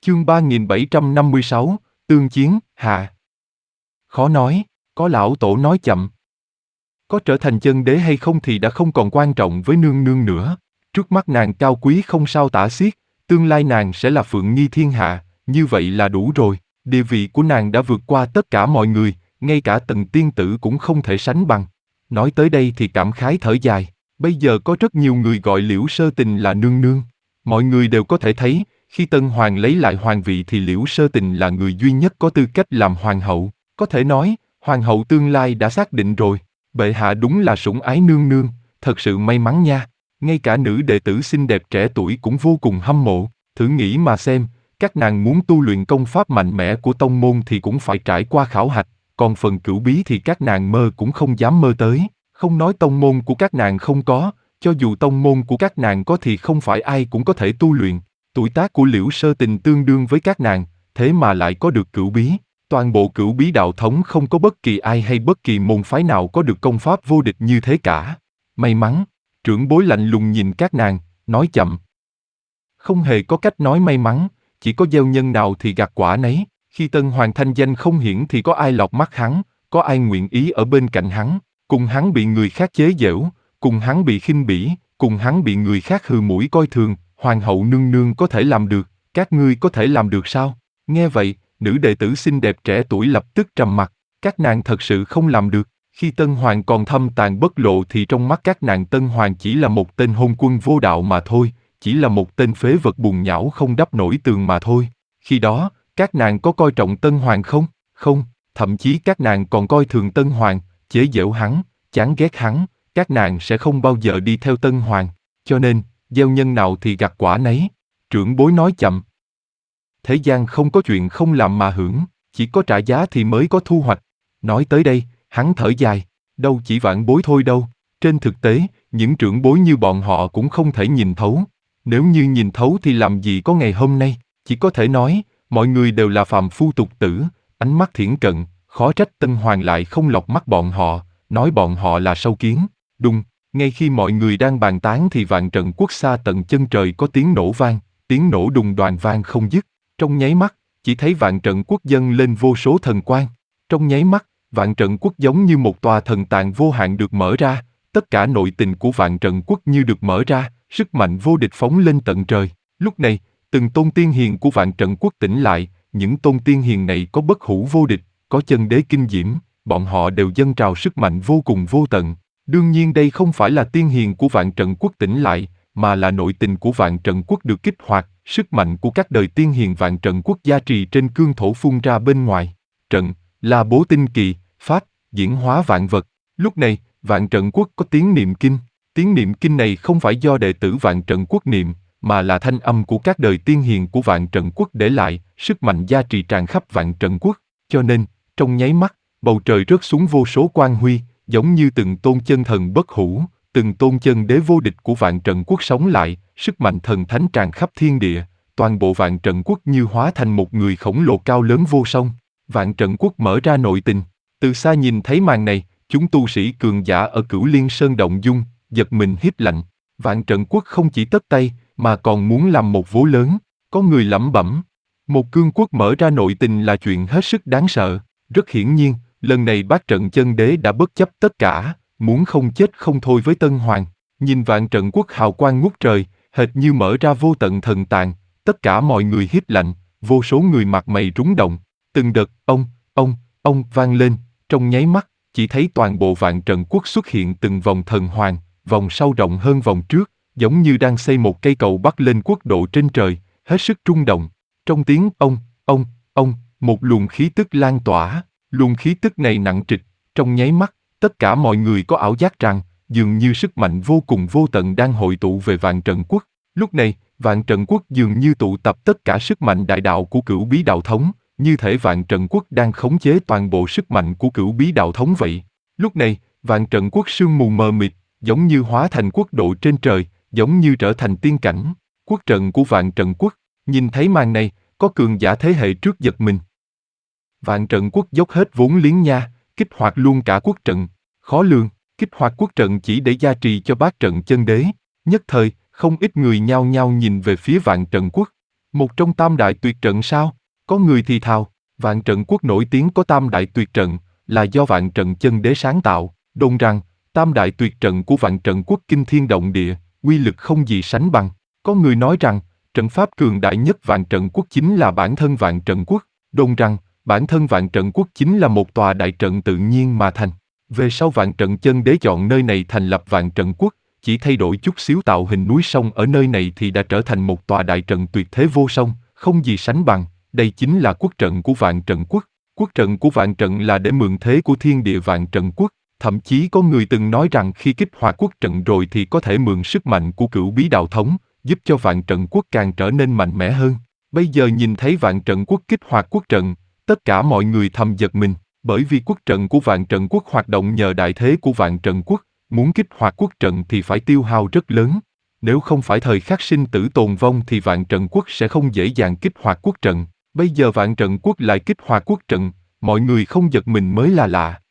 Chương 3756, Tương chiến, hạ. Khó nói, có lão tổ nói chậm. Có trở thành chân đế hay không thì đã không còn quan trọng với nương nương nữa. Trước mắt nàng cao quý không sao tả xiết, tương lai nàng sẽ là phượng nghi thiên hạ, như vậy là đủ rồi. Địa vị của nàng đã vượt qua tất cả mọi người, ngay cả Tần tiên tử cũng không thể sánh bằng. Nói tới đây thì cảm khái thở dài. Bây giờ có rất nhiều người gọi Liễu Sơ Tình là nương nương. Mọi người đều có thể thấy, khi Tân Hoàng lấy lại hoàng vị thì Liễu Sơ Tình là người duy nhất có tư cách làm hoàng hậu. Có thể nói, hoàng hậu tương lai đã xác định rồi. Bệ hạ đúng là sủng ái nương nương, thật sự may mắn nha. Ngay cả nữ đệ tử xinh đẹp trẻ tuổi cũng vô cùng hâm mộ. Thử nghĩ mà xem, các nàng muốn tu luyện công pháp mạnh mẽ của tông môn thì cũng phải trải qua khảo hạch, còn phần cửu bí thì các nàng mơ cũng không dám mơ tới. Không nói tông môn của các nàng không có, cho dù tông môn của các nàng có thì không phải ai cũng có thể tu luyện. Tuổi tác của Liễu Sơ Tình tương đương với các nàng, thế mà lại có được cửu bí. Toàn bộ cửu bí đạo thống không có bất kỳ ai hay bất kỳ môn phái nào có được công pháp vô địch như thế cả. May mắn, trưởng bối lạnh lùng nhìn các nàng, nói chậm. Không hề có cách nói may mắn, chỉ có gieo nhân nào thì gặt quả nấy. Khi Tân Hoàng thanh danh không hiển thì có ai lọt mắt hắn, có ai nguyện ý ở bên cạnh hắn, cùng hắn bị người khác chế giễu, cùng hắn bị khinh bỉ, cùng hắn bị người khác hừ mũi coi thường. Hoàng hậu nương nương có thể làm được, các ngươi có thể làm được sao? Nghe vậy, nữ đệ tử xinh đẹp trẻ tuổi lập tức trầm mặc. Các nàng thật sự không làm được. Khi Tân Hoàng còn thâm tàn bất lộ thì trong mắt các nàng Tân Hoàng chỉ là một tên hôn quân vô đạo mà thôi, chỉ là một tên phế vật bùn nhão không đắp nổi tường mà thôi. Khi đó, các nàng có coi trọng Tân Hoàng không? Không, thậm chí các nàng còn coi thường Tân Hoàng, chế giễu hắn, chán ghét hắn, các nàng sẽ không bao giờ đi theo Tân Hoàng. Cho nên, gieo nhân nào thì gặt quả nấy. Trưởng bối nói chậm. Thế gian không có chuyện không làm mà hưởng, chỉ có trả giá thì mới có thu hoạch. Nói tới đây, hắn thở dài, đâu chỉ vãn bối thôi đâu. Trên thực tế, những trưởng bối như bọn họ cũng không thể nhìn thấu. Nếu như nhìn thấu thì làm gì có ngày hôm nay, chỉ có thể nói, mọi người đều là phàm phu tục tử, ánh mắt thiển cận, khó trách Tân Hoàng lại không lọt mắt bọn họ, nói bọn họ là sâu kiến. Đùng, ngay khi mọi người đang bàn tán thì vạn trận quốc xa tận chân trời có tiếng nổ vang, tiếng nổ đùng đoàn vang không dứt. Trong nháy mắt, chỉ thấy vạn trận quốc dâng lên vô số thần quang. Trong nháy mắt, vạn trận quốc giống như một tòa thần tàng vô hạn được mở ra, tất cả nội tình của vạn trận quốc như được mở ra, sức mạnh vô địch phóng lên tận trời. Lúc này, từng tôn tiên hiền của vạn trận quốc tỉnh lại, những tôn tiên hiền này có bất hủ vô địch, có chân đế kinh diễm, bọn họ đều dâng trào sức mạnh vô cùng vô tận. Đương nhiên đây không phải là tiên hiền của vạn trận quốc tỉnh lại, mà là nội tình của vạn trận quốc được kích hoạt, sức mạnh của các đời tiên hiền vạn trận quốc gia trì trên cương thổ phun ra bên ngoài. Trận, là bố tinh kỳ, pháp, diễn hóa vạn vật. Lúc này, vạn trận quốc có tiếng niệm kinh. Tiếng niệm kinh này không phải do đệ tử vạn trận quốc niệm, mà là thanh âm của các đời tiên hiền của vạn trận quốc để lại, sức mạnh gia trì tràn khắp vạn trận quốc. Cho nên, trong nháy mắt, bầu trời rớt xuống vô số quang huy, giống như từng tôn chân thần bất hủ, từng tôn chân đế vô địch của vạn trận quốc sống lại, sức mạnh thần thánh tràn khắp thiên địa, toàn bộ vạn trận quốc như hóa thành một người khổng lồ cao lớn vô song. Vạn trận quốc mở ra nội tình. Từ xa nhìn thấy màn này, chúng tu sĩ cường giả ở Cửu Liên Sơn động dung, giật mình hít lạnh. Vạn trận quốc không chỉ tất tay, mà còn muốn làm một vố lớn. Có người lẩm bẩm, một cương quốc mở ra nội tình là chuyện hết sức đáng sợ. Rất hiển nhiên, lần này bát trận chân đế đã bất chấp tất cả, muốn không chết không thôi với Tân Hoàng. Nhìn vạn trận quốc hào quang ngút trời, hệt như mở ra vô tận thần tàng, tất cả mọi người hít lạnh, vô số người mặt mày rúng động. Từng đợt ông vang lên, trong nháy mắt, chỉ thấy toàn bộ vạn trận quốc xuất hiện từng vòng thần hoàng, vòng sau rộng hơn vòng trước, giống như đang xây một cây cầu bắc lên quốc độ trên trời, hết sức rung động. Trong tiếng ông, một luồng khí tức lan tỏa, luồng khí tức này nặng trịch, trong nháy mắt, tất cả mọi người có ảo giác rằng, dường như sức mạnh vô cùng vô tận đang hội tụ về vạn trận quốc. Lúc này, vạn trận quốc dường như tụ tập tất cả sức mạnh đại đạo của cửu bí đạo thống, như thể vạn trận quốc đang khống chế toàn bộ sức mạnh của cửu bí đạo thống vậy. Lúc này, vạn trận quốc sương mù mờ mịt, giống như hóa thành quốc độ trên trời, giống như trở thành tiên cảnh. Quốc trận của vạn trận quốc, nhìn thấy màn này, có cường giả thế hệ trước giật mình. Vạn trận quốc dốc hết vốn liếng nha, kích hoạt luôn cả quốc trận. Khó lường, kích hoạt quốc trận chỉ để gia trì cho bát trận chân đế. Nhất thời, không ít người nhao nhao nhìn về phía vạn trận quốc. Một trong tam đại tuyệt trận sao? Có người thì thào, Vạn Trận Quốc nổi tiếng có tam đại tuyệt trận, là do Vạn Trận Chân Đế sáng tạo, đồn rằng, tam đại tuyệt trận của Vạn Trận Quốc kinh thiên động địa, uy lực không gì sánh bằng. Có người nói rằng, trận pháp cường đại nhất Vạn Trận Quốc chính là bản thân Vạn Trận Quốc, đồn rằng, bản thân Vạn Trận Quốc chính là một tòa đại trận tự nhiên mà thành. Về sau Vạn Trận Chân Đế chọn nơi này thành lập Vạn Trận Quốc, chỉ thay đổi chút xíu tạo hình núi sông ở nơi này thì đã trở thành một tòa đại trận tuyệt thế vô song, không gì sánh bằng. Đây chính là quốc trận của Vạn Trận Quốc. Quốc trận của Vạn Trận là để mượn thế của thiên địa Vạn Trận Quốc. Thậm chí có người từng nói rằng khi kích hoạt quốc trận rồi thì có thể mượn sức mạnh của Cửu Bí Đạo Thống, giúp cho Vạn Trận Quốc càng trở nên mạnh mẽ hơn. Bây giờ nhìn thấy Vạn Trận Quốc kích hoạt quốc trận, tất cả mọi người thầm giật mình, bởi vì quốc trận của Vạn Trận Quốc hoạt động nhờ đại thế của Vạn Trận Quốc, muốn kích hoạt quốc trận thì phải tiêu hao rất lớn. Nếu không phải thời khắc sinh tử tồn vong thì Vạn Trận Quốc sẽ không dễ dàng kích hoạt quốc trận. Bây giờ Vạn Trận Quốc lại kích hoạt quốc trận, mọi người không giật mình mới là lạ.